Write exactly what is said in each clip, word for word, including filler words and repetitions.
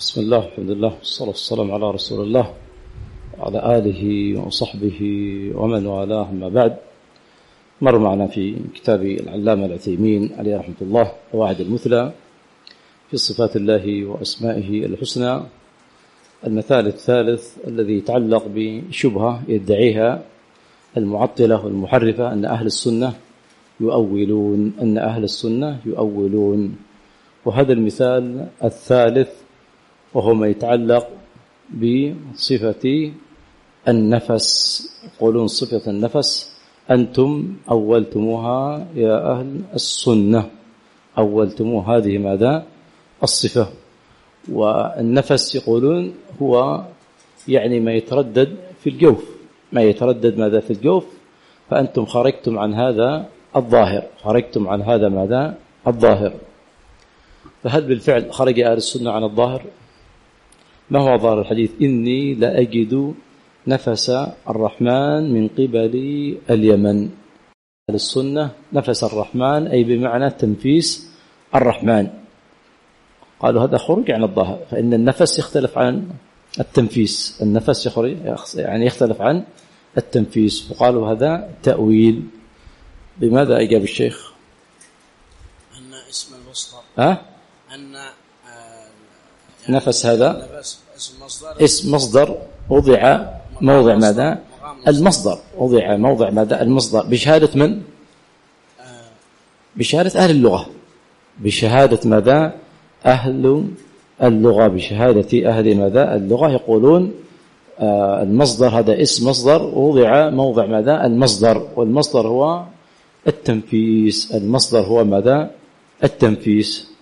بسم الله الحمد لله والصلاة والسلام على رسول الله وعلى آله وصحبه ومن والاه. أما بعد، مر معنا في كتاب العلامة العثيمين عليه رحمة الله قواعد المثلى في صفات الله وأسمائه الحسنى. المثال الثالث الذي يتعلق بشبهة يدعيها المعطلة والمحرفة أن أهل السنة يؤولون أن أهل السنة يؤولون وهذا المثال الثالث وهو ما يتعلق بصفة النفس. يقولون صفة النفس أنتم أولتموها يا أهل السنة، أولتموا هذه ماذا؟ الصفة. والنفس يقولون هو يعني ما يتردد في الجوف، ما يتردد ماذا في الجوف، فأنتم خرجتم عن هذا الظاهر، خرجتم عن هذا ماذا؟ الظاهر. فهل بالفعل خرج أهل السنة عن الظاهر؟ ما هو ظاهر الحديث؟ إني لأجد نفس الرحمن من قبل اليمن. أهل السنة نفس الرحمن أي بمعنى تنفيس الرحمن. قالوا هذا خروج عن الظاهر، فإن النفس يختلف عن التنفيس، النفس يخرج يعني يختلف عن التنفيس، وقالوا هذا تأويل. بماذا أجاب الشيخ؟ أن اسم المصدر ها؟ أن نفس هذا اسم مصدر اسم مصدر وضع موضع ماذا؟ المصدر وضع موضع ماذا؟ المصدر بشهادة من؟ بشهادة أهل اللغة، بشهادة ماذا؟ أهل اللغة، بشهادة أهل ماذا؟ اللغة. يقولون المصدر هذا اسم مصدر وضع موضع ماذا؟ المصدر، والمصدر هو التنفيس، المصدر هو ماذا؟ التنفيس.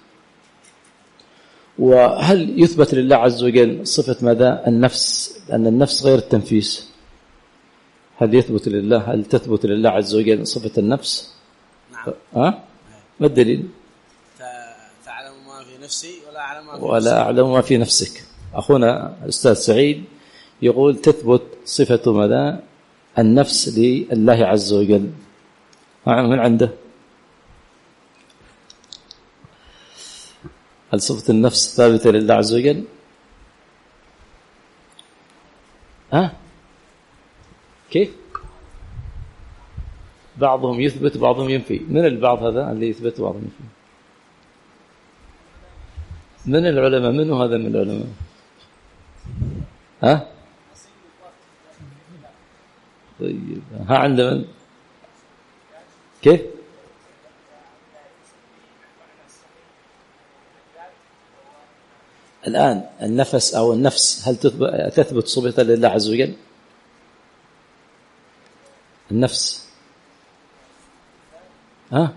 وهل يثبت لله عز وجل صفة ماذا؟ النفس، أن النفس غير التنفيس. هل يثبت لله هل تثبت لله عز وجل صفة النفس؟ نعم. أه؟ ما الدليل؟ تعلم ما في نفسي ولا أعلم ما في ولا نفسك. أعلم ما في نفسك. أخونا الأستاذ سعيد يقول تثبت صفة ماذا؟ النفس لله عز وجل. من عنده؟ هل صفة النفس ثابتة لله عز وجل؟ ها؟ كيف؟ بعضهم يثبت بعضهم ينفي. من البعض هذا اللي يثبت وبعضهم ينفي؟ من العلماء؟ منه هذا من العلماء؟ ها؟ طيب ها عند من؟ كيف؟ الآن النفس أو النفس هل تثبت صفة لله عز وجل؟ النفس ها؟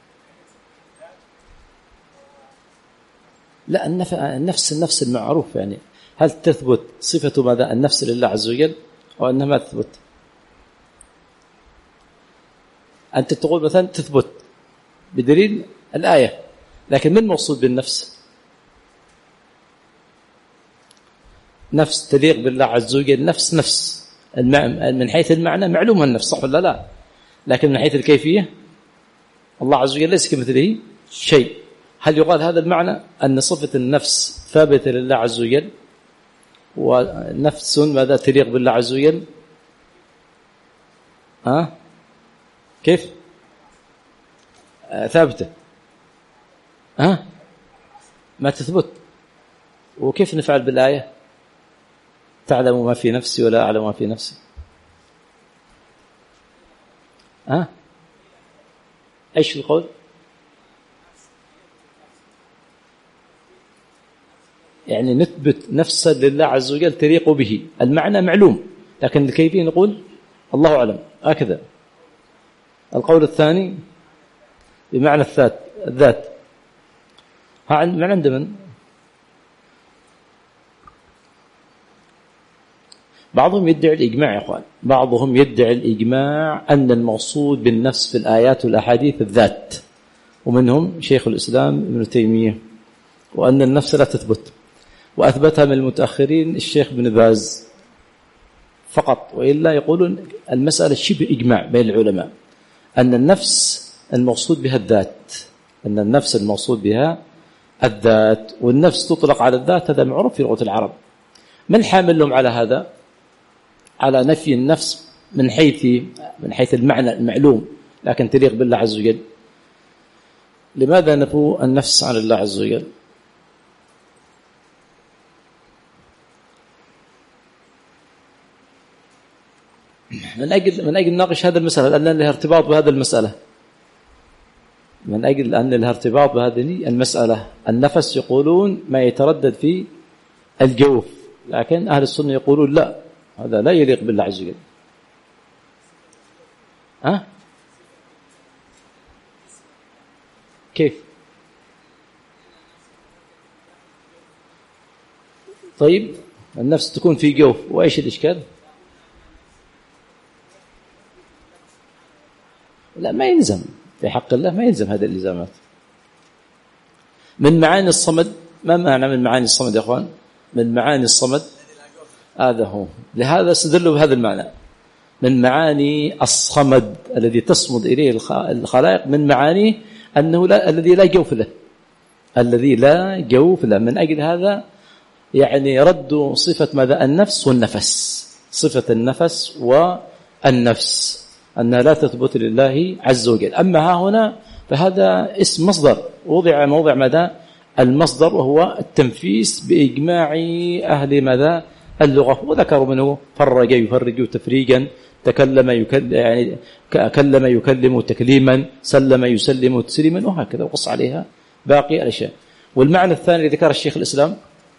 لا، النفس النفس المعروف، يعني هل تثبت صفة ماذا؟ النفس لله عز وجل أو أنها ما تثبت؟ أنت تقول مثلا تثبت بدليل الآية، لكن من مقصود بالنفس؟ نفس تليق بالله عز وجل، نفس نفس من حيث المعنى معلوم النفس، صح ولا لا؟ لكن من حيث الكيفية الله عز وجل ليس كمثله شيء. هل يقال هذا المعنى أن صفة النفس ثابتة لله عز وجل ونفس ماذا تليق بالله عز وجل؟ ها؟ كيف؟ آه ثابتة. ها؟ ما تثبت. وكيف نفعل بالآية؟ تعلم ما في نفسي ولا أعلم ما في نفسي. ها؟ ايش القول؟ يعني نثبت نفسا لله عز وجل تليق به، المعنى معلوم لكن الكيفية نقول الله أعلم. هكذا. القول الثاني بمعنى الذات، الذات ها من عند من؟ بعضهم يدعي الإجماع يا أخوان، بعضهم يدعي الإجماع أن المقصود بالنفس في الآيات والأحاديث الذات، ومنهم شيخ الإسلام ابن تيمية، وأن النفس لا تثبت، وأثبتها من المتأخرين الشيخ ابن باز فقط، وإلا يقولون المسألة شبه إجماع بين العلماء أن النفس المقصود بها الذات، أن النفس المقصود بها الذات، والنفس تطلق على الذات، هذا معروف في لغة العرب. من حامل لهم على هذا؟ على نفي النفس من حيث من حيث المعنى المعلوم، لكن تليق بالله عز وجل. لماذا نفوا النفس عن الله عز وجل؟ من أجل من أجل نناقش هذا المسألة، لأن لها ارتباط بهذا المسألة. من أجل أن لها ارتباط بهذه المسألة. النفس يقولون ما يتردد في الجوف، لكن أهل السنة يقولون لا، هذا لا يليق بالله عز وجل. ها؟ كيف؟ طيب النفس تكون في جوف، وإيش الإشكال؟ لا، ما يلزم في حق الله، ما يلزم هذه الالزامات. من معاني الصمد، ما معنى من معاني الصمد يا اخوان؟ من معاني الصمد هذا هو، لهذا استدلوا بهذا المعنى. من معاني الصمد الذي تصمد اليه الخلائق، من معاني انه لا، الذي لا جوف له، الذي لا جوف له. من اجل هذا يعني ردوا صفه ماذا؟ النفس والنفس، صفه النفس والنفس أنها لا تثبت لله عز وجل. أما ها هنا فهذا اسم مصدر وضع موضع ماذا؟ المصدر، وهو التنفيس بإجماع أهل ماذا؟ اللغة. وذكروا منه فرج يفرج تفريجا، تكلم يكلم يعني كلم يكلم تكليما، سلم يسلم تسليما، وهكذا وقص عليها باقي الأشياء. والمعنى الثاني ذكر الشيخ الإسلام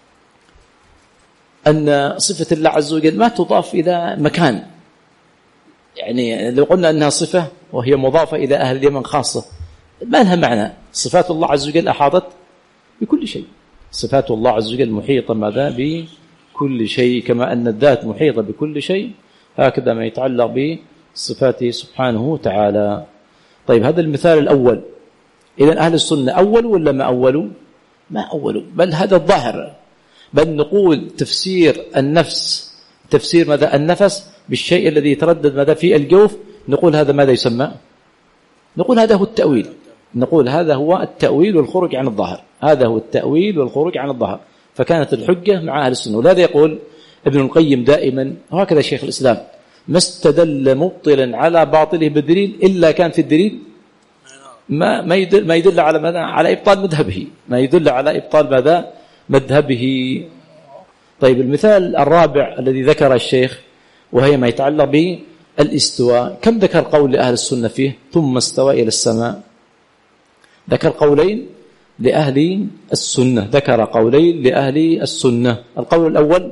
أن صفة الله عز وجل ما تضاف إلى مكان. يعني لو قلنا أنها صفة وهي مضافة إلى أهل اليمن خاصة ما لها معنى. صفات الله عز وجل أحاطت بكل شيء، صفات الله عز وجل محيطة ماذا؟ بكل شيء، كما أن الذات محيطة بكل شيء، هكذا ما يتعلق بصفاته سبحانه وتعالى. طيب هذا المثال الأول. إذن أهل السنة أول ولا ما أولوا؟ ما أولوا، بل هذا الظاهر. بل نقول تفسير النفس، تفسير ماذا؟ النفس بالشيء الذي يتردد ماذا؟ في الجوف، نقول هذا ماذا يسمى؟ نقول هذا هو التأويل. نقول هذا هو التأويل والخروج عن الظاهر، هذا هو التأويل والخروج عن الظاهر. فكانت الحجة مع أهل السنة. ولهذا يقول ابن القيم دائما، وهكذا شيخ الإسلام، ما استدل مبطلا على باطله بالدليل إلا كان في الدليل ما ما يدل, ما يدل على ماذا؟ على إبطال مذهبه، ما يدل على إبطال ماذا؟ مذهبه. طيب المثال الرابع الذي ذكر الشيخ وهي ما يتعلق بالاستواء. كم ذكر قول لأهل السنة فيه؟ ثم استوى إلى السماء. ذكر قولين لأهل السنة، ذكر قولين لأهل السنة. القول الأول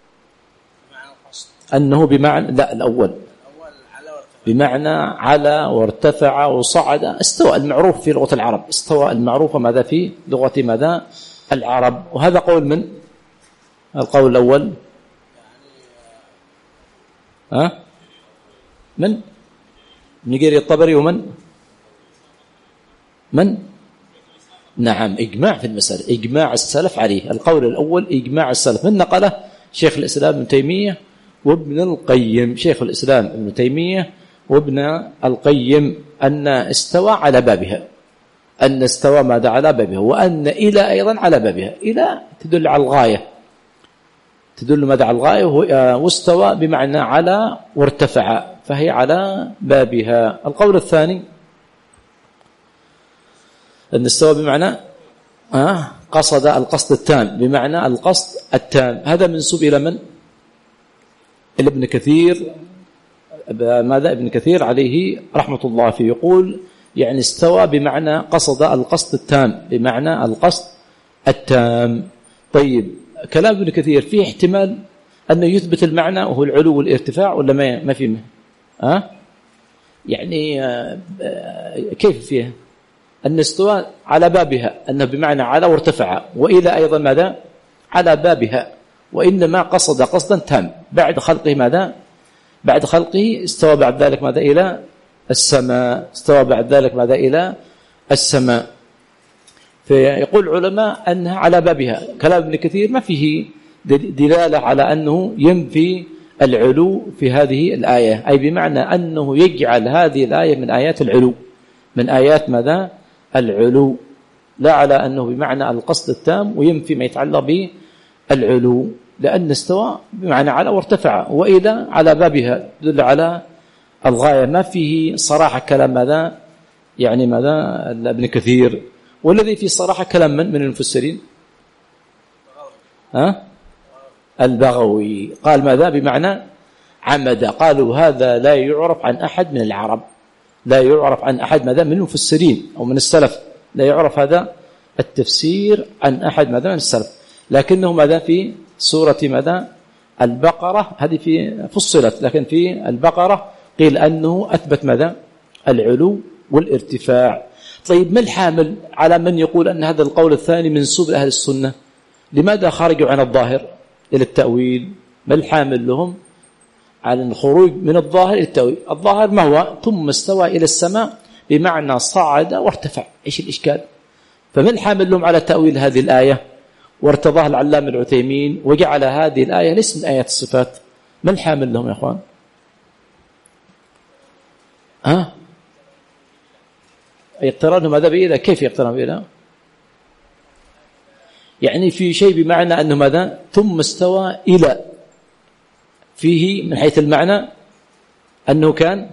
أنه بمعنى، لا الأول بمعنى على وارتفع وصعد. استوى المعروف في لغة العرب، استوى المعروف ماذا في لغة ماذا؟ العرب. وهذا قول من؟ القول الأول ها؟ من؟ نجيري الطبري ومن؟ من؟ نعم، إجماع في المسألة، إجماع السلف عليه. القول الأول إجماع السلف، من نقله؟ شيخ الإسلام ابن تيمية وابن القيم. شيخ الإسلام ابن تيمية وابن القيم أن استوى على بابها، أن استوى ماذا؟ على بابها، وأن إلى أيضا على بابها. إلى تدل على الغاية، تدل ماذا؟ على الغاية. واستوى بمعنى على وارتفع، فهي على بابها. القول الثاني أن استوى بمعنى آه قصد القصد التام، بمعنى القصد التام. هذا منسوب إلى من؟ إلى ابن كثير. ماذا؟ ابن كثير عليه رحمة الله فيه يقول يعني استوى بمعنى قصد القصد التام، بمعنى القصد التام. طيب كلام ابن كثير فيه احتمال أنه يثبت المعنى وهو العلو والارتفاع، ولا ما ما فيه؟ ها؟ يعني كيف فيه؟ أن استوى على بابها، أنه بمعنى على وارتفع، وإلى أيضا ماذا؟ على بابها. وإنما قصد قصدا تام بعد خلقه ماذا؟ بعد خلقه استوى بعد ذلك ماذا؟ إلى السماء. استوى بعد ذلك ماذا؟ إلى السماء. فيقول العلماء أنها على بابها. كلام ابن كثير ما فيه دلالة على أنه ينفي العلو في هذه الآية، أي بمعنى أنه يجعل هذه الآية من آيات العلو، من آيات ماذا؟ العلو. لا على أنه بمعنى القصد التام وينفي ما يتعلق بالعلو، لأن استوى بمعنى على وارتفع، وإذا على بابها تدل على الغاية، ما فيه صراحة كلام ماذا يعني ماذا ابن كثير. والذي فيه صراحة كلام من من المفسرين ها البغوي، قال ماذا بمعنى عمد، قالوا هذا لا يعرف عن أحد من العرب، لا يعرف عن أحد ماذا من المفسرين أو من السلف، لا يعرف هذا التفسير عن أحد ماذا من السلف، لكنه ماذا في سورة ماذا البقرة، هذه في فصلت، لكن في البقرة قيل أنه أثبت ماذا العلو والارتفاع. طيب ما الحامل على من يقول أن هذا القول الثاني منسوب لأهل السنة؟ لماذا خرجوا عن الظاهر إلى التأويل؟ ما الحامل لهم على الخروج من الظاهر إلى التأويل؟ الظاهر ما هو؟ ثم استوى إلى السماء بمعنى صعد وارتفع، إيش الإشكال؟ فما الحامل لهم على تأويل هذه الآية وارتضاها العلامة العثيمين وجعل هذه الآية ليس من آيات الصفات؟ ما الحامل لهم يا أخوان؟ ها يقترنوا ماذا بإله؟ كيف يقترنوا بإله؟ يعني في شيء بمعنى أنه ماذا ثم استوى إلى، فيه من حيث المعنى أنه كان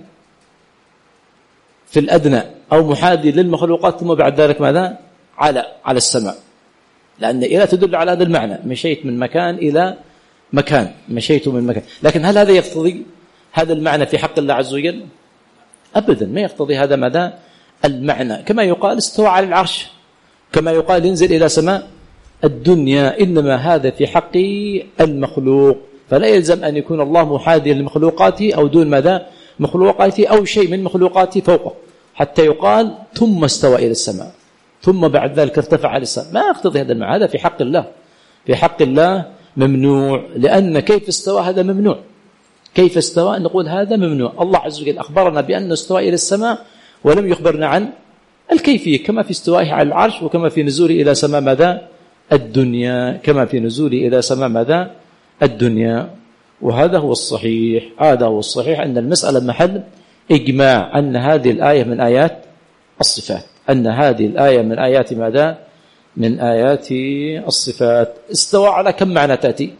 في الأدنى أو محاذي للمخلوقات، ثم بعد ذلك ماذا على على السماء، لأن إلى تدل على هذا المعنى، مشيت من مكان إلى مكان، مشيت من مكان. لكن هل هذا يقتضي هذا المعنى في حق الله عز وجل؟ أبدا ما يقتضي هذا ماذا المعنى. كما يقال استوى على العرش، كما يقال ينزل إلى سماء الدنيا، إنما هذا في حق المخلوق، فلا يلزم أن يكون الله محاذيا لمخلوقاته أو دون ماذا مخلوقاته أو شيء من مخلوقاته فوقه، حتى يقال ثم استوى إلى السماء ثم بعد ذلك ارتفع على السماء. ما يقتضي هذا المعنى، هذا في حق الله، في حق الله ممنوع، لأن كيف استوى هذا ممنوع، كيف استوى نقول هذا ممنوع. الله عز وجل أخبرنا بأنه استوى إلى السماء ولم يخبرنا عن الكيفية، كما في استوائه على العرش، وكما في نزوله إلى سماء ماذا الدنيا، كما في نزوله إلى سماء ماذا الدنيا. وهذا هو الصحيح، هذا هو الصحيح أن المسألة محل إجماع أن هذه الآية من آيات الصفات، أن هذه الآية من آيات ماذا من آيات الصفات. استوى على كم معنى تأتي؟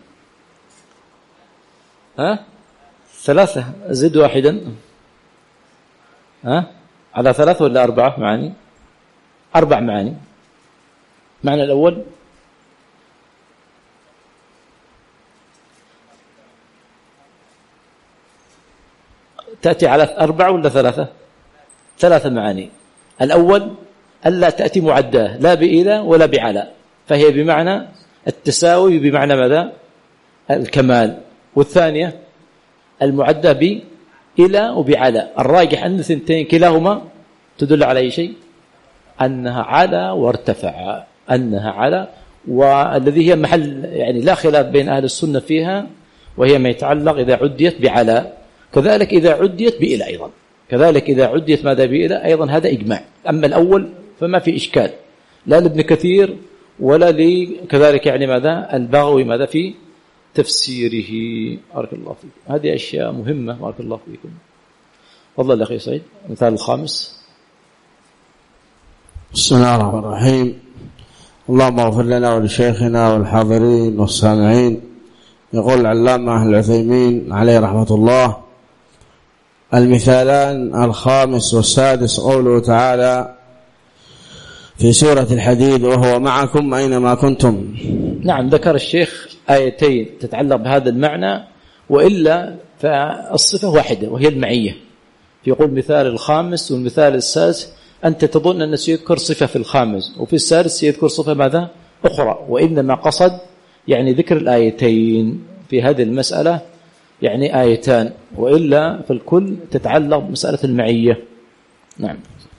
ها ثلاثة، زد واحدا، ها على ثلاثة ولا أربعة معاني؟ أربع معاني. معنى الأول تأتي على أربعة ولا ثلاثة؟ ثلاثة معاني. الأول ألا تأتي معداه لا بإلى ولا بعلى، فهي بمعنى التساوي بمعنى ماذا الكمال. والثانية المعدة بإلى وبعلى، الراجح أن الثنتين كلاهما تدل على أي شيء أنها على وارتفع، أنها على، والذي هي محل يعني لا خلاف بين أهل السنة فيها، وهي ما يتعلق إذا عديت بعلى، كذلك إذا عديت بإلى أيضا، كذلك إذا عديت ماذا بإلى أيضا، هذا إجماع. أما الأول فما في إشكال لا لابن كثير ولا لي كذلك يعني ماذا البغوي ماذا في تفسيره. بارك الله فيكم، هذه أشياء مهمة. بارك الله فيكم. تفضل أخي سعيد. المثال الخامس. بسم الله الرحمن الرحيم. اللهم اغفر لنا ولشيخنا والحاضرين والسامعين. يقول العلامة العثيمين عليه رحمة الله: المثالان الخامس والسادس قوله تعالى في سورة الحديد: وهو معكم أينما كنتم. نعم، ذكر الشيخ آيتين تتعلق بهذا المعنى، وإلا فالصفة واحدة وهي المعية. يقول مثال الخامس والمثال السادس، أنت تظن أن سيذكر صفة في الخامس وفي السادس سيذكر صفة ماذا أخرى، وإنما قصد يعني ذكر الآيتين في هذه المسألة، يعني آيتان، وإلا فالكل تتعلق بمسألة المعية. نعم.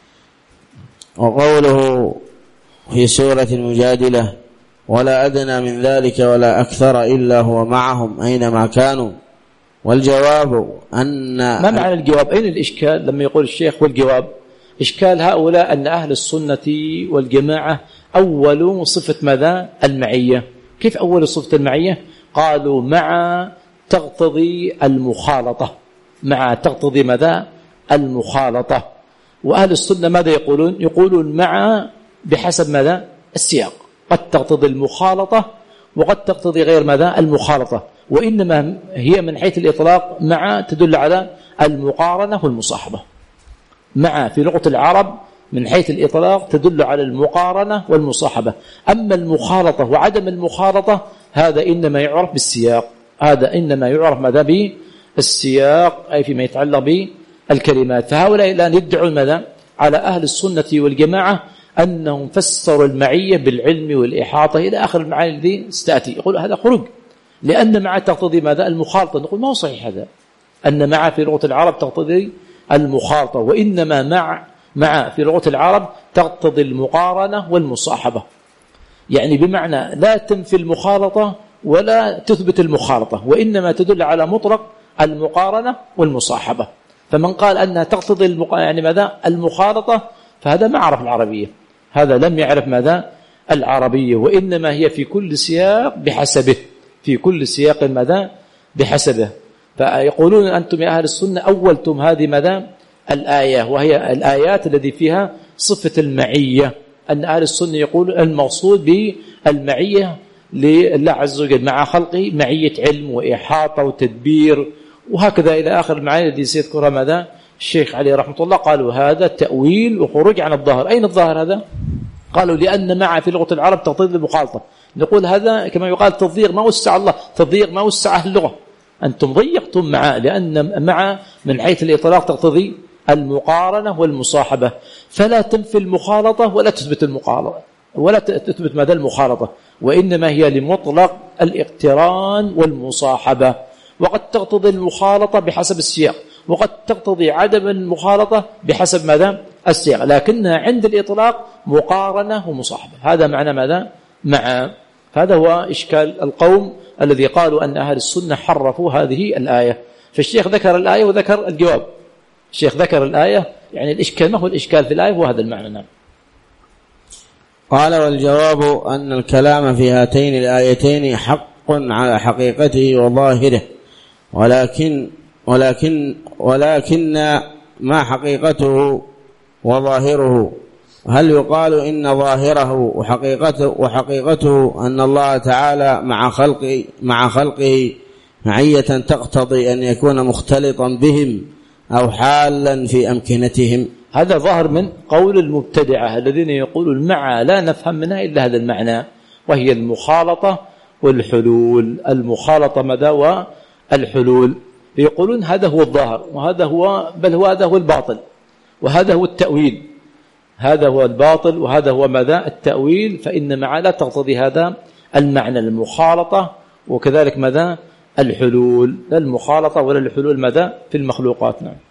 وقوله في سورة المجادلة: ولا أدنى من ذلك ولا أكثر إلا هو معهم أينما كانوا. والجواب أن ما معنى الجواب؟ أين الإشكال لما يقول الشيخ والجواب؟ إشكال هؤلاء أن أهل السنة والجماعة أول صفة ماذا المعية. كيف أول صفة المعية؟ قالوا مع تقتضي المخالطة، مع تقتضي ماذا المخالطة. وأهل السنة ماذا يقولون؟ يقولون مع بحسب ماذا؟ السياق. قد تقتضي المخالطة وقد تقتضي غير ماذا؟ المخالطة. وإنما هي من حيث الإطلاق مع تدل على المقارنة والمصاحبة. مع في لغة العرب من حيث الإطلاق تدل على المقارنة والمصاحبة. أما المخالطة وعدم المخالطة هذا إنما يعرف بالسياق، هذا إنما يعرف ماذا؟ بالسياق، أي فيما يتعلق بالكلمات. فهؤلاء الآن يدعون ماذا؟ على أهل السنة والجماعة أنهم فسروا المعية بالعلم والإحاطة إلى آخر المعاني التي ستأتي. يقول هذا خروج، لأن مع تقتضي ماذا؟ المخالطة. نقول ما هو صحيح هذا، أن مع في لغة العرب تقتضي المخالطة، وإنما مع مع في لغة العرب تقتضي المقارنة والمصاحبة. يعني بمعنى لا تنفي المخالطة ولا تثبت المخالطة، وإنما تدل على مطلق المقارنة والمصاحبة. فمن قال أنها تقتضي المق... يعني ماذا؟ المخالطة، فهذا ما عرف العربية، هذا لم يعرف ماذا؟ العربية. وإنما هي في كل سياق بحسبه، في كل سياق ماذا؟ بحسبه. فيقولون أنتم يا أهل السنة أولتم هذه ماذا؟ الآية، وهي الآيات التي فيها صفة المعية. أن أهل السنة يقول المقصود بالمعية لله عز وجل مع خلقه معية علم وإحاطة وتدبير، وهكذا إلى آخر المعاني التي سيذكرها ماذا؟ الشيخ عليه رحمة الله. قالوا هذا تأويل وخروج عن الظاهر. أين الظاهر هذا؟ قالوا لأن مع في لغة العرب تقتضي المخالطة. نقول هذا كما يقال تضييق ما وسع الله، تضييق ما وسع أهل اللغة، أنتم ضيقتم مع، لأن مع من حيث الإطلاق تقتضي المقارنة والمصاحبة، فلا تنفي المخالطة ولا تثبت المقارنة ولا تثبت ماذا؟ المخالطة، وإنما هي لمطلق الاقتران والمصاحبة. وقد تقتضي المخالطة بحسب السياق، وقد تقتضي عدم المخالطة بحسب ماذا؟ السياق، لكنها عند الإطلاق مقارنة ومصاحبة. هذا معنى ماذا؟ مع. هذا هو إشكال القوم الذي قالوا أن أهل السنة حرفوا هذه الآية. فالشيخ ذكر الآية وذكر الجواب. الشيخ ذكر الآية، يعني الإشكال ما هو الإشكال في الآية؟ وهذا المعنى. نعم. قال والجواب أن الكلام في هاتين الآيتين حق على حقيقته وظاهره، ولكن ولكن ولكن ما حقيقته وظاهره؟ هل يقال إن ظاهره وحقيقته وحقيقته أن الله تعالى مع خلقه مع خلقه معية تقتضي أن يكون مختلطا بهم أو حالا في أمكنتهم؟ هذا ظاهر من قول المبتدعة الذين يقولون مع لا نفهم منها إلا هذا المعنى، وهي المخالطة والحلول. المخالطة ماذا؟ والحلول. يقولون هذا هو الظاهر، وهذا هو بل هو هذا هو الباطل، وهذا هو التأويل. هذا هو الباطل وهذا هو ماذا؟ التأويل. فإن مع لا تقتضي هذا المعنى، المخالطة وكذلك ماذا؟ الحلول. لا المخالطة ولا الحلول ماذا؟ في المخلوقات. نعم.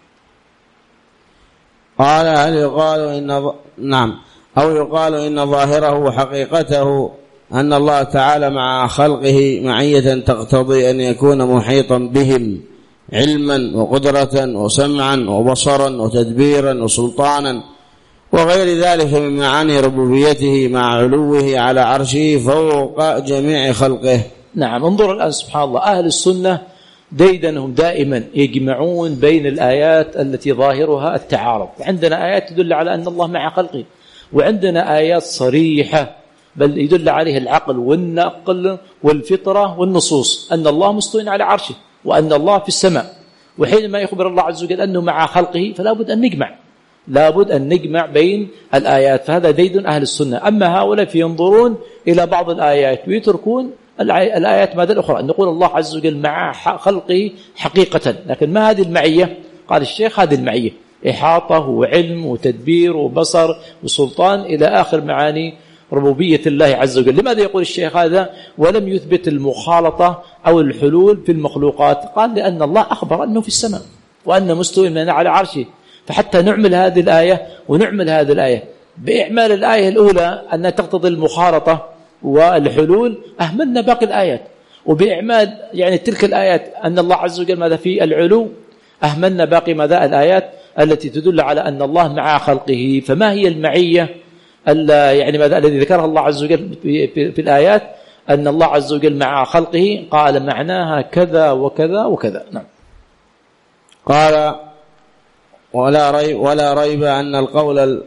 قال هل يقال إن نعم أو يقال إن ظاهره وحقيقته أن الله تعالى مع خلقه معية تقتضي أن يكون محيطا بهم علما وقدرة وسمعا وبصرا وتدبيرا وسلطانا وغير ذلك من معاني ربوبيته مع علوه على عرشه فوق جميع خلقه. نعم. انظر الآن سبحان الله، أهل السنة ديدنهم دائما يجمعون بين الآيات التي ظاهرها التعارض. عندنا آيات تدل على أن الله مع خلقه، وعندنا آيات صريحة بل يدل عليه العقل والنقل والفطرة والنصوص أن الله مستوٍ على عرشه وأن الله في السماء. وحينما يخبر الله عز وجل أنه مع خلقه فلا بد أن نجمع، لا بد أن نجمع بين الآيات. فهذا ديد أهل السنة. أما هؤلاء فينظرون إلى بعض الآيات ويتركون الآيات ماذا الأخرى. نقول الله عز وجل مع خلقه حقيقة، لكن ما هذه المعية؟ قال الشيخ هذه المعية إحاطة وعلم وتدبير وبصر وسلطان إلى آخر معاني ربوبية الله عز وجل. لماذا يقول الشيخ هذا ولم يثبت المخالطة أو الحلول في المخلوقات؟ قال لأن الله أخبر أنه في السماء وأن مستوى على عرشه. فحتى نعمل هذه الآية ونعمل هذه الآية بإعمال الآية الأولى أن تقتضي المخالطة والحلول أهملنا باقي الآيات، وبإعمال يعني تلك الآيات أن الله عز وجل ماذا في العلو أهملنا باقي ماذا الآيات التي تدل على أن الله مع خلقه. فما هي المعية يعني ماذا الذي ذكرها الله عز وجل في, في, في الآيات؟ أن الله عز وجل مع خلقه قال معناها كذا وكذا وكذا. نعم. قال ولا ريب, ولا ريب أن القول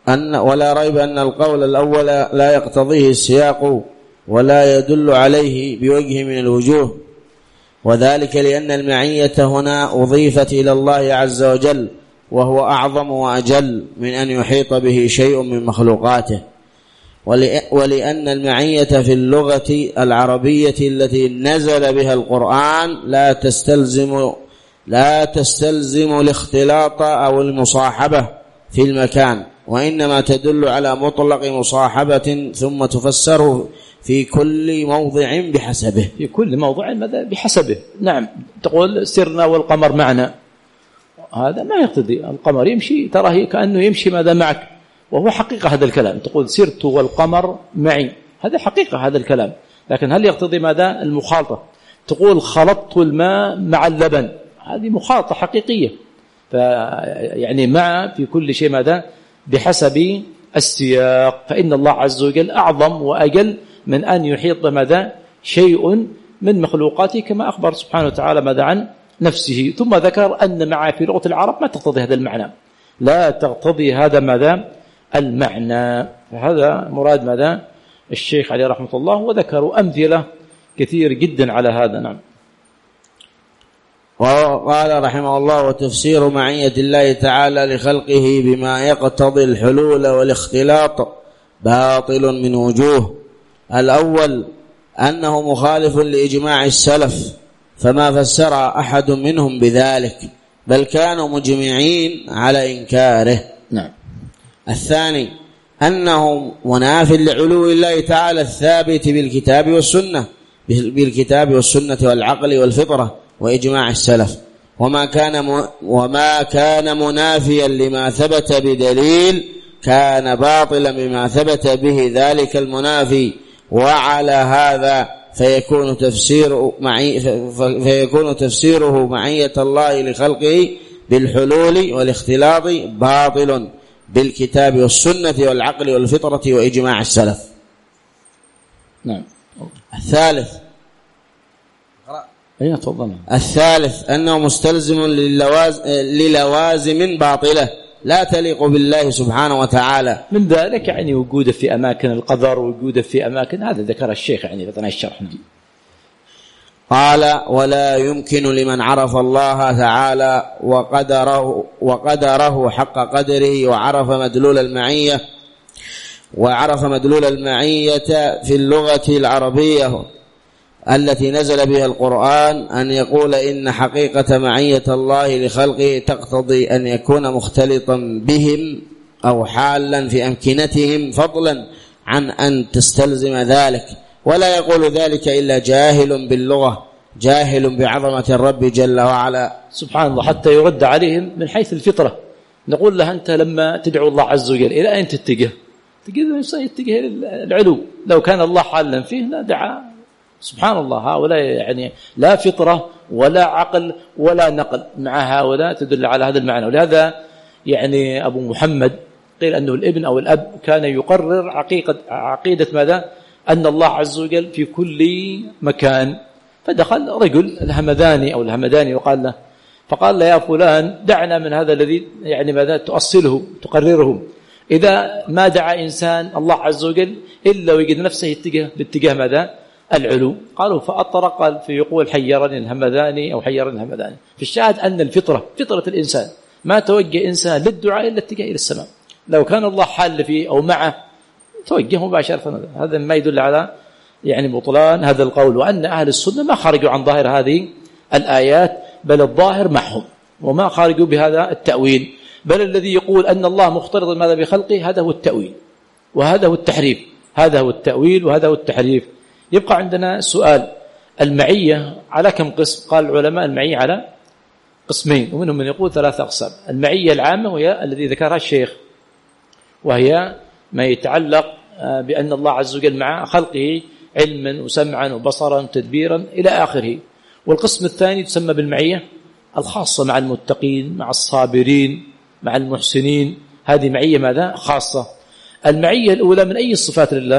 أن ولا ريب أن القول الأول لا يقتضيه السياق ولا يدل عليه بوجه من الوجوه، وذلك لأن المعية هنا أضيفت إلى الله عز وجل، وهو أعظم وأجل من أن يحيط به شيء من مخلوقاته، ولأن المعية في اللغة العربية التي نزل بها القرآن لا تستلزم لا تستلزم الاختلاط أو المصاحبة في المكان، وإنما تدل على مطلق مصاحبة ثم تفسر في كل موضع بحسبه. في كل موضع بحسبه. نعم، تقول سرنا والقمر معنا، هذا ما يقتضي. القمر يمشي تراه كأنه يمشي ماذا معك، وهو حقيقة هذا الكلام. تقول سرت والقمر معي، هذا حقيقة هذا الكلام، لكن هل يقتضي ماذا المخالطة؟ تقول خلطت الماء مع اللبن، هذه مخالطة حقيقية. فيعني مع في كل شيء ماذا بحسب السياق، فإن الله عز وجل أعظم وأجل من أن يحيط ماذا شيء من مخلوقاته، كما أخبر سبحانه وتعالى ماذا عن نفسه. ثم ذكر أن مع في لغة العرب ما تقتضي هذا المعنى، لا تقتضي هذا ماذا المعنى. فهذا مراد ماذا الشيخ عليه رحمة الله، وذكروا أمثلة كثير جدا على هذا. نعم. وقال رحمه الله: وتفسير معية الله تعالى لخلقه بما يقتضي الحلول والاختلاط باطل من وجوه. الأول أنه مخالف لإجماع السلف، فما فسر أحد منهم بذلك، بل كانوا مجمعين على إنكاره. نعم. الثاني أنه مناف لعلو الله تعالى الثابت بالكتاب والسنة بالكتاب والسنة والعقل والفطرة وإجماع السلف، وما كان وما كان منافيا لما ثبت بدليل كان باطلا بما ثبت به ذلك المنافي. وعلى هذا فيكون تفسير معي فيكون تفسيره معية الله لخلقه بالحلول والاختلاط باطل بالكتاب والسنة والعقل والفطرة وإجماع السلف. نعم. الثالث أين تفضل؟ الثالث أنه مستلزم للوازم باطلة لا تليق بالله سبحانه وتعالى. من ذلك يعني وجوده في أماكن القدر، وجوده في أماكن، هذا ذكر الشيخ يعني بطن الشرح. قال: ولا يمكن لمن عرف الله تعالى وقدره, وقدره حق قدره وعرف مدلول المعية وعرف مدلول المعية في اللغة العربية التي نزل بها القرآن أن يقول إن حقيقة معية الله لخلقه تقتضي أن يكون مختلطا بهم أو حالا في أمكنتهم، فضلا عن أن تستلزم ذلك. ولا يقول ذلك إلا جاهل باللغة، جاهل بعظمة الرب جل وعلا. سبحان الله. حتى يرد عليهم من حيث الفطرة. نقول له أنت لما تدعو الله عز وجل إلى أين تتجه؟ تتجه العلو. لو كان الله حالا فيه لا دعا. سبحان الله. هؤلاء يعني لا فطرة ولا عقل ولا نقل مع هؤلاء تدل على هذا المعنى. ولهذا يعني أبو محمد قيل أنه الابن أو الأب كان يقرر عقيدة عقيدة ماذا؟ أن الله عز وجل في كل مكان. فدخل رجل الهمداني أو الهمداني وقال له فقال له: يا فلان دعنا من هذا الذي يعني ماذا تؤصله تقرره. إذا ما دعا إنسان الله عز وجل إلا ويجد نفسه يتجه باتجاه ماذا؟ العلو. قالوا فأطرق في يقول حيرني الهمداني أو حيرني الهمداني. في الشاهد أن الفطرة فطرة الإنسان ما توجه إنسان للدعاء إلا اتجاه إلى السماء. لو كان الله حال فيه أو معه توجه مباشرة. هذا ما يدل على يعني بطلان هذا القول، وأن أهل السنة ما خرجوا عن ظاهر هذه الآيات، بل الظاهر معهم وما خرجوا بهذا التأويل. بل الذي يقول أن الله مختلط ماذا بخلقه هذا هو التأويل وهذا هو التحريف. هذا هو التأويل وهذا هو التحريف. يبقى عندنا سؤال: المعية على كم قسم؟ قال العلماء المعية على قسمين، ومنهم من يقول ثلاثة أقسام. المعية العامة وهي الذي ذكرها الشيخ، وهي ما يتعلق بأن الله عز وجل مع خلقه علما وسمعا وبصرا وتدبيرا إلى آخره. والقسم الثاني تسمى بالمعية الخاصة مع المتقين مع الصابرين مع المحسنين. هذه معية ماذا؟ خاصة. المعية الأولى من أي الصفات لله؟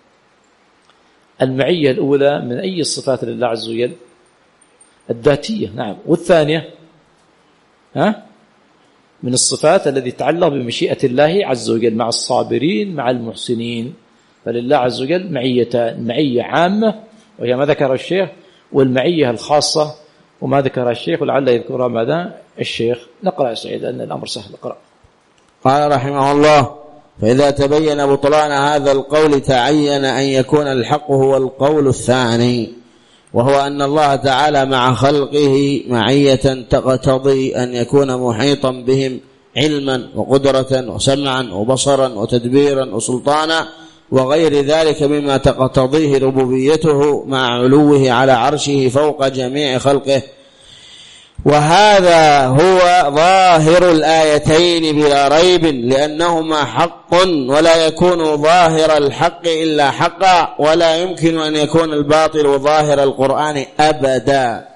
المعية الأولى من أي الصفات لله عز وجل؟ الذاتية. نعم. والثانية ها من الصفات الذي تتعلق بمشيئة الله عز وجل مع الصابرين مع المحسنين. فلله عز وجل معية، معية عامة وهي ما ذكر الشيخ، والمعية الخاصة وما ذكر الشيخ، ولعل يذكرها ماذا الشيخ. نقرأ سعيد أن الأمر سهل. اقرأ. قال رحمه الله: فإذا تبين بطلان هذا القول تعين أن يكون الحق هو القول الثاني، وهو أن الله تعالى مع خلقه معية تقتضي أن يكون محيطا بهم علما وقدرة وسمعا وبصرا وتدبيرا وسلطانا وغير ذلك مما تقتضيه ربوبيته مع علوه على عرشه فوق جميع خلقه. وهذا هو ظاهر الآيتين بلا ريب، لأنهما حق ولا يكون ظاهر الحق إلا حقا، ولا يمكن أن يكون الباطل ظاهر القرآن أبدا.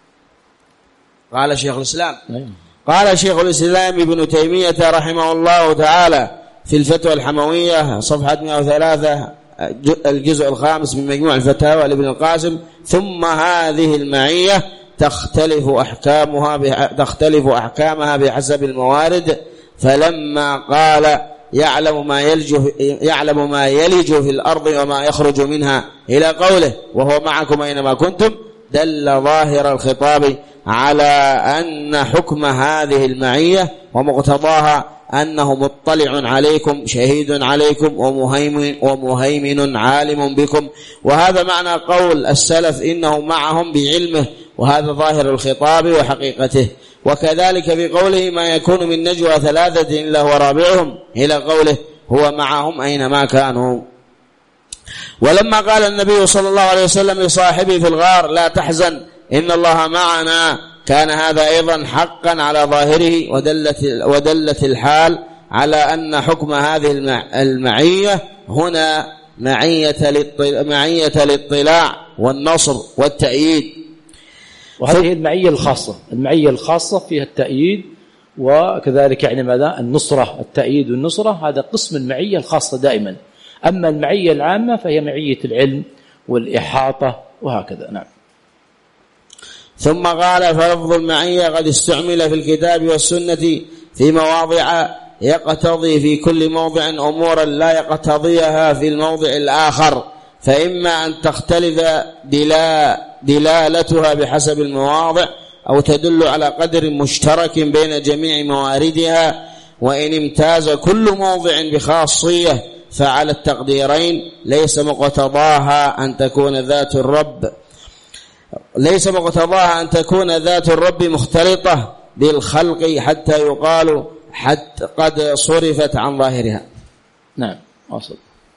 قال شيخ الإسلام قال شيخ الإسلام ابن تيمية رحمه الله تعالى في الفتوى الحموية صفحة مئة وثلاثة الجزء الخامس من مجموع الفتاوى لابن القاسم: ثم هذه المعية تختلف أحكامها تختلف أحكامها بحسب الموارد، فلما قال يعلم ما يلج يعلم ما يلج في الأرض وما يخرج منها إلى قوله وهو معكم أينما كنتم، دل ظاهر الخطاب على أن حكم هذه المعية ومقتضاها أنه مطلع عليكم شهيد عليكم ومهيمن, ومهيمن عالم بكم. وهذا معنى قول السلف إنه معهم بعلمه، وهذا ظاهر الخطاب وحقيقته. وكذلك في قوله ما يكون من نجوى ثلاثة إلا هو رابعهم إلى قوله هو معهم أينما كانوا. ولما قال النبي صلى الله عليه وسلم لصاحبه في الغار لا تحزن إن الله معنا، كان هذا أيضا حقا على ظاهره، ودلت, ودلت الحال على أن حكم هذه المعية هنا معية الاطلاع والنصر والتأييد. وهذه المعية الخاصة، المعية الخاصة فيها التأييد، وكذلك يعني ماذا النصرة، التأييد والنصرة، هذا قسم المعية الخاصة دائما. أما المعية العامة فهي معية العلم والإحاطة وهكذا. نعم. ثم قال فلفظ المعية قد استعمل في الكتاب والسنة في مواضع يقتضي في كل موضع أمورا لا يقتضيها في الموضع الآخر، فإما أن تختلف دلالتها بحسب المواضع أو تدل على قدر مشترك بين جميع مواردها. وإن امتاز كل موضع بخاصية فعلى التقديرين ليس مقتضاها أن تكون ذات الرب ليس مقتضاها أن تكون ذات الرب مختلطة بالخلق حتى يقال حتى قد صرفت عن ظاهرها. نعم. واصل.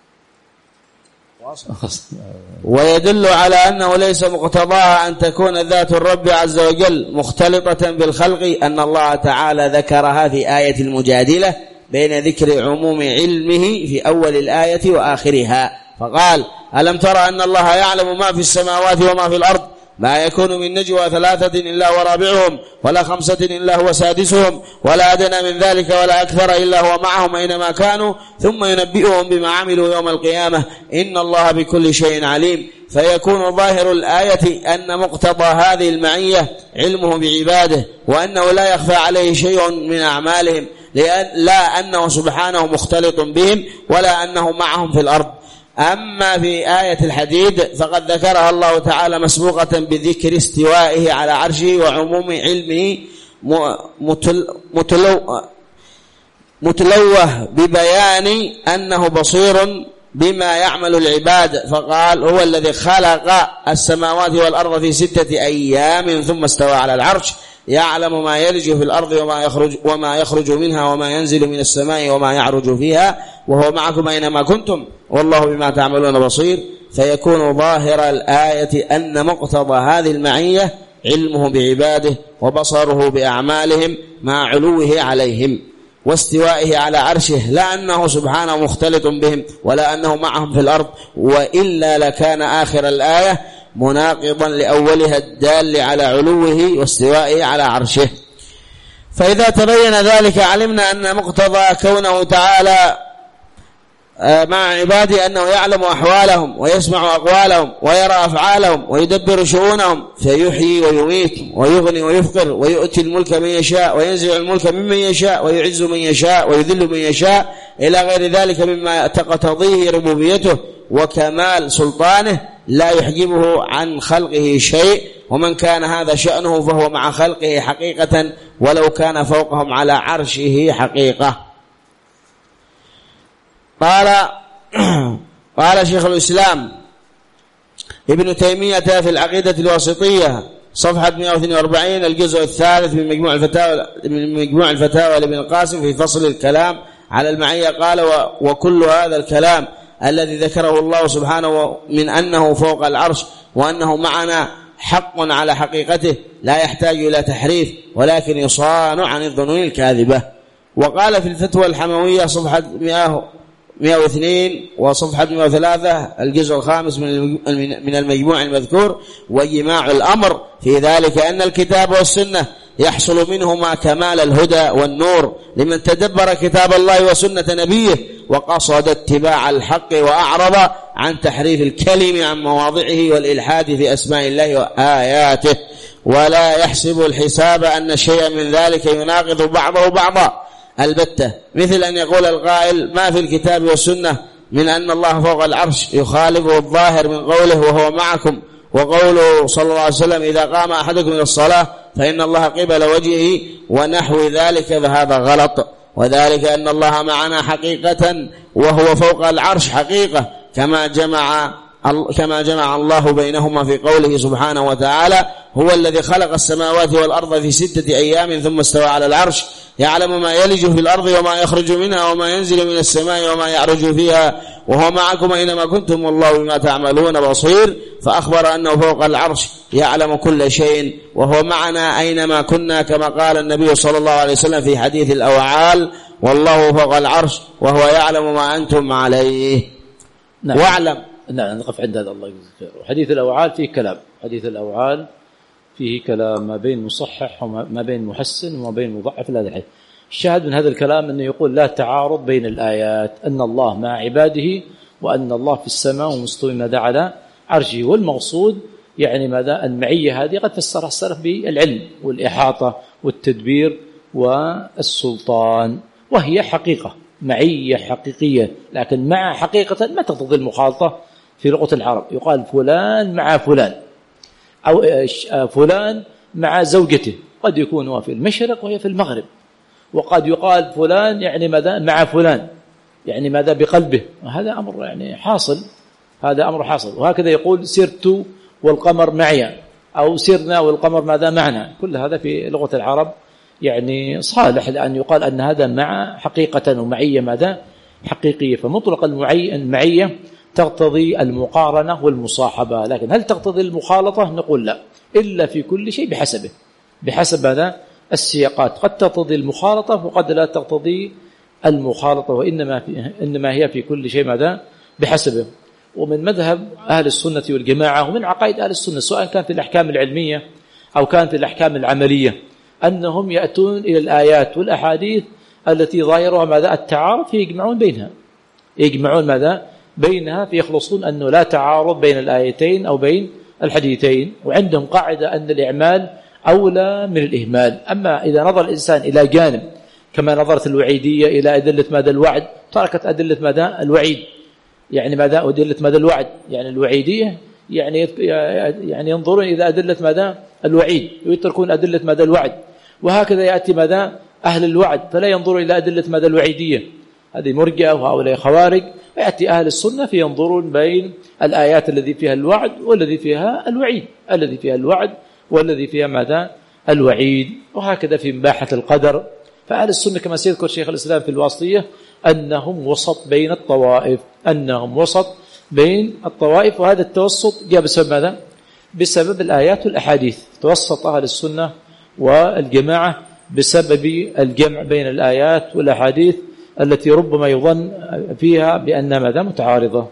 ويدل على أنه ليس مقتضاها أن تكون ذات الرب عز وجل مختلطة بالخلق أن الله تعالى ذكرها في آية المجادلة بين ذكر عموم علمه في أول الآية وآخرها، فقال ألم ترى أن الله يعلم ما في السماوات وما في الأرض، ما يكون من نجوى ثلاثة إلا هو رابعهم ولا خمسة إلا هو سادسهم ولا أدنى من ذلك ولا أكثر إلا هو معهم أينما كانوا ثم ينبئهم بما عملوا يوم القيامة إن الله بكل شيء عليم. فيكون ظاهر الآية أن مقتضى هذه المعية علمه بعباده، وأنه لا يخفى عليه شيء من أعمالهم، لا أنه سبحانه مختلط بهم ولا أنه معهم في الأرض. أما في آية الحديد فقد ذكرها الله تعالى مسبوقة بذكر استوائه على عرشه وعموم علمه متلوه ببيان أنه بصير بما يعمل العباد، فقال هو الذي خلق السماوات والأرض في ستة أيام ثم استوى على العرش يعلم ما يلج في الأرض وما يخرج, وما يخرج منها وما ينزل من السماء وما يعرج فيها وهو معكم أينما كنتم والله بما تعملون بصير. فيكون ظاهر الآية أن مقتضى هذه المعية علمه بعباده وبصره بأعمالهم مع علوه عليهم واستوائه على عرشه، لا أنه سبحانه مختلط بهم ولا أنه معهم في الأرض، وإلا لكان آخر الآية مناقضا لأولها الدال على علوه واستوائه على عرشه. فإذا تبين ذلك علمنا أن مقتضى كونه تعالى مع عباده أنه يعلم أحوالهم ويسمع أقوالهم ويرى أفعالهم ويدبر شؤونهم، فيحيي ويميت ويغني ويفقر ويؤتي الملك من يشاء وينزع الملك ممن يشاء ويعز من يشاء ويذل من يشاء إلى غير ذلك مما تقتضيه ربوبيته وكمال سلطانه لا يحجبه عن خلقه شيء. ومن كان هذا شأنه فهو مع خلقه حقيقة ولو كان فوقهم على عرشه حقيقة. قال قال شيخ الإسلام ابن تيمية في العقيدة الواسطية صفحة مئة واثنين وأربعين الجزء الثالث من مجموع الفتاوى من مجموع الفتاوى لابن القاسم في فصل الكلام على المعية قال: وكل هذا الكلام الذي ذكره الله سبحانه من أنه فوق العرش وأنه معنا حق على حقيقته لا يحتاج إلى تحريف ولكن يصان عن الظنون الكاذبة. وقال في الفتوى الحموية صفحة مئة واثنين وصفحة مئة وثلاثة الجزء الخامس من المجموع المذكور: وجماع الأمر في ذلك أن الكتاب والسنة يحصل منهما كمال الهدى والنور لمن تدبر كتاب الله وسنة نبيه وقصد اتباع الحق وأعرض عن تحريف الكلم عن مواضعه والإلحاد في أسماء الله وآياته، ولا يحسب الحساب أن شيئا من ذلك يناقض بعضه بعضا البتة، مثل أن يقول القائل: ما في الكتاب والسنة من أن الله فوق العرش يخالفه الظاهر من قوله وهو معكم، وقوله صلى الله عليه وسلم: إذا قام أحدكم إلى الصلاة فإن الله قبل وجهه، ونحو ذلك، فهذا غلط. وذلك أن الله معنا حقيقة وهو فوق العرش حقيقة، كما جمع كما جمع الله بينهما في قوله سبحانه وتعالى: هو الذي خلق السماوات والأرض في ستة أيام ثم استوى على العرش يعلم ما يلج في الأرض وما يخرج منها وما ينزل من السماء وما يعرج فيها وهو معكم أينما كنتم والله بما تعملون بصير. فأخبر أنه فوق العرش يعلم كل شيء وهو معنا أينما كنا، كما قال النبي صلى الله عليه وسلم في حديث الأوعال: والله فوق العرش وهو يعلم ما أنتم عليه. نعم. واعلم. نعم، نقف عند هذا الله يجزيك خير. وحديث الأوعال فيه كلام، حديث الأوعال فيه كلام ما بين مصحح وما بين محسن وما بين مضعف لهذا الحديث. الشاهد من هذا الكلام أنه يقول لا تعارض بين الآيات، أن الله مع عباده وأن الله في السماء ومستوي ماذا على عرشه، والمقصود يعني ماذا المعية هذه قد فسرها السلف بالعلم والإحاطة والتدبير والسلطان، وهي حقيقة معية حقيقية، لكن مع حقيقة ما تقتضي المخالطة. في لغة العرب يقال فلان مع فلان، أو فلان مع زوجته، قد يكون هو في المشرق وهي في المغرب، وقد يقال فلان يعني ماذا مع فلان يعني ماذا بقلبه، هذا أمر يعني حاصل، هذا أمر حاصل. وهكذا يقول سرت والقمر معي، أو سرنا والقمر ماذا معنا، كل هذا في لغة العرب يعني صالح لأن يقال أن هذا مع حقيقة ومعية ماذا حقيقية. فمطلق المعية تقتضي المقارنة والمصاحبة، لكن هل تقتضي المخالطة؟ نقول لا، إلا في كل شيء بحسبه، بحسب هذا السياقات، قد تقتضي المخالطة وقد لا تقتضي المخالطة، وإنما في إنما هي في كل شيء ماذا بحسبه. ومن مذهب أهل السنة والجماعة ومن عقائد أهل السنة سواء كان في الأحكام العلمية أو كان في الأحكام العملية أنهم يأتون إلى الآيات والأحاديث التي ظاهرها ماذا التعارض فيجمعون بينها، يجمعون ماذا بينها فيخلصون أنه لا تعارض بين الآيتين أو بين الحديثين. وعندهم قاعدة أن الإعمال أولى من الإهمال. أما إذا نظر الإنسان إلى جانب كما نظرت الوعيدية إلى أدلة ماذا الوعد، تركت أدلة ماذا الوعيد، يعني ماذا أدلة ماذا الوعد، يعني الوعيدية يعني يعني ينظرون إلى أدلة ماذا الوعيد ويتركون أدلة ماذا الوعد. وهكذا يأتي ماذا أهل الوعد فلا ينظرون إلى أدلة ماذا الوعيدية، هذه مرجئة وهؤلاء خوارج. ويأتي أهل السنة فينظرون بين الآيات الذي فيها الوعد والذي فيها الوعيد، الذي فيها الوعد والذي فيها ماذا الوعيد. وهكذا في مباحة القدر، فأهل السنة كما سيذكر شيخ الإسلام في الواسطية أنهم وسط بين الطوائف، أنهم وسط بين الطوائف. وهذا التوسط جاء بسبب ماذا؟ بسبب الآيات والأحاديث. توسط أهل السنة والجماعة بسبب الجمع بين الآيات والأحاديث التي ربما يظن فيها بأن ماذا متعارضة.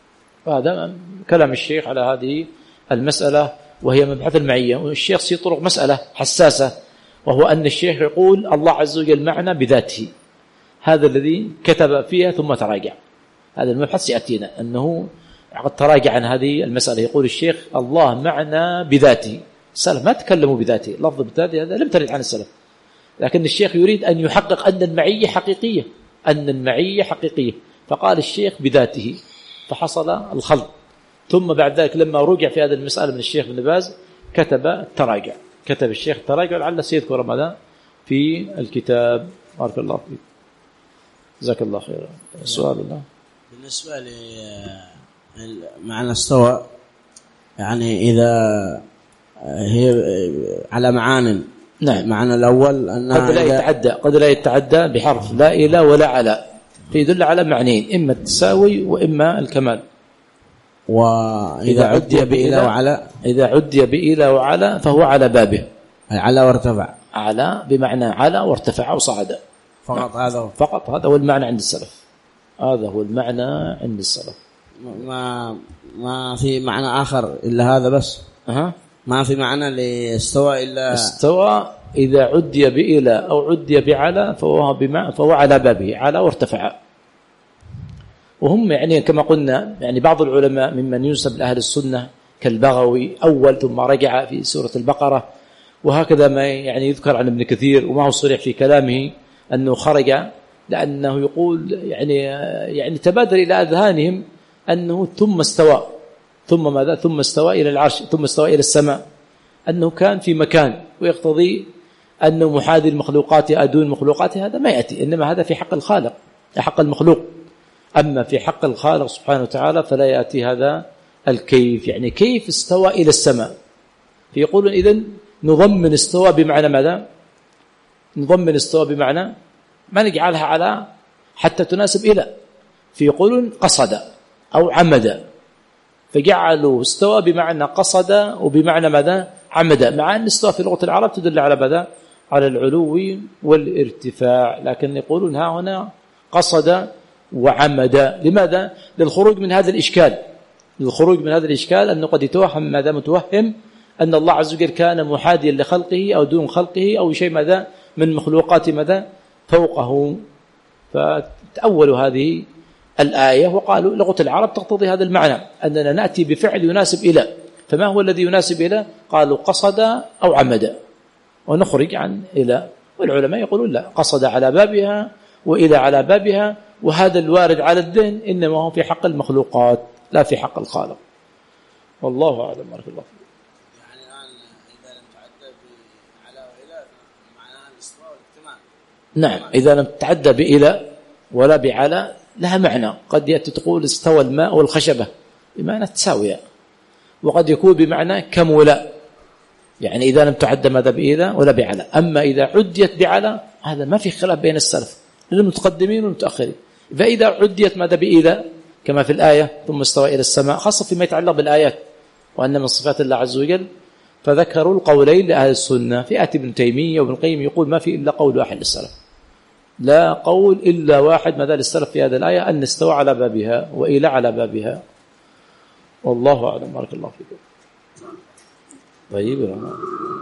وهذا كلام الشيخ على هذه المسألة وهي مبحث المعية. والشيخ سيطرق مسألة حساسة، وهو أن الشيخ يقول الله عز وجل معنا بذاته، هذا الذي كتب فيها ثم تراجع، هذا المبحث يأتينا أنه قد تراجع عن هذه المسألة. يقول الشيخ الله معنا بذاته، السلف ما تكلموا بذاته، لفظ بذاته هذا لم ترد عن السلف، لكن الشيخ يريد أن يحقق أن المعية حقيقية، أن المعية حقيقية، فقال الشيخ بذاته، فحصل الخلط. ثم بعد ذلك لما رجع في هذه المسألة من الشيخ بن باز كتب التراجع، كتب الشيخ التراجع، لعل سيذكر ماذا في الكتاب. بارك الله فيك، جزاك الله خيرا. السؤال الله بالنسبة لمعنى استوى، يعني إذا هي على معان، نعم، معنى الأول أنها قد لا يتعدى قد لا يتعدى بحرف لا إلى ولا على، فيدل على معنيين، إما التساوي وإما الكمال. وإذا عدي بإلى وعلى، إذا عدي بإلى وعلى فهو على بابه، على وارتفع، على بمعنى على وارتفع وصعد فقط. هذا هو فقط، هذا هو المعنى عند السلف، هذا هو المعنى عند السلف. ما ما في معنى آخر إلا هذا بس. أه. ما في معنى لاستوى إلا استوى إذا عدي بإلى أو عدي بعلى فهو بمعنى فهو على بابه، على وارتفع. وهم يعني كما قلنا يعني بعض العلماء ممن ينسب لأهل السنة كالبغوي أول ثم رجع في سورة البقرة، وهكذا ما يعني يذكر عن ابن كثير، وما هو صريح في كلامه أنه خرج، لأنه يقول يعني يعني تبادر إلى أذهانهم أنه ثم استوى، ثم ماذا ثم استوى إلى العرش، ثم استوى إلى السماء، أنه كان في مكان، ويقتضي أنه محاذي المخلوقات أدون المخلوقات، هذا ما يأتي، إنما هذا في حق الخالق، حق المخلوق. أما في حق الخالق سبحانه وتعالى فلا يأتي هذا الكيف، يعني كيف استوى إلى السماء. فيقولون إذن نضمن استوى بمعنى ماذا؟ نضمن استوى بمعنى ما نجعلها على حتى تناسب إلى، فيقولون قصد أو عمد، فجعلوا استوى بمعنى قصد وبمعنى ماذا؟ عمد، مع أن استوى في لغة العرب تدل على ماذا؟ على العلو والارتفاع، لكن يقولون ها هنا قصد وعمد. لماذا؟ للخروج من هذا الإشكال، للخروج من هذا الإشكال أنه قد يتوهم ماذا؟ متوهم أن الله عز وجل كان محاذيا لخلقه أو دون خلقه أو شيء ماذا؟ من مخلوقات ماذا؟ فوقه. فتأولوا هذه الآية وقالوا لغة العرب تقتضي هذا المعنى، أننا نأتي بفعل يناسب إلى، فما هو الذي يناسب إلى؟ قالوا قصد أو عمد، ونخرج عن إلى. والعلماء يقولون لا، قصد على بابها وإلى على بابها، وهذا الوارد على الذهن إنما هو في حق المخلوقات لا في حق الخالق، والله أعلم. بارك الله فيك. يعني الآن إذا لم تعدى بعلى وإلى معناها الاستواء والاكتمال. نعم، إذا لم تعدى بإلى ولا بعلى لها معنى، قد يأتي تقول استوى الماء والخشبة بمعنى تساوية، وقد يكون بمعنى كمولا، يعني إذا لم تعد ماذا بإلى ولا بعلى. أما إذا عديت بعلى هذا ما في خلاف بين السلف للمتقدمين والمتأخرين. فإذا عديت ماذا بإلى كما في الآية ثم استوى إلى السماء، خاصة فيما يتعلق بالآيات وأن من صفات الله عز وجل، فذكروا القولين لأهل السنة. في آتي ابن تيمية وابن القيم يقول ما في إلا قول واحد للسلف، لا قول إلا واحد ماذا للسلف في هذه الآية، أن استوى على بابها وإلى على بابها، والله أعلم. بارك الله فيكم. طيب.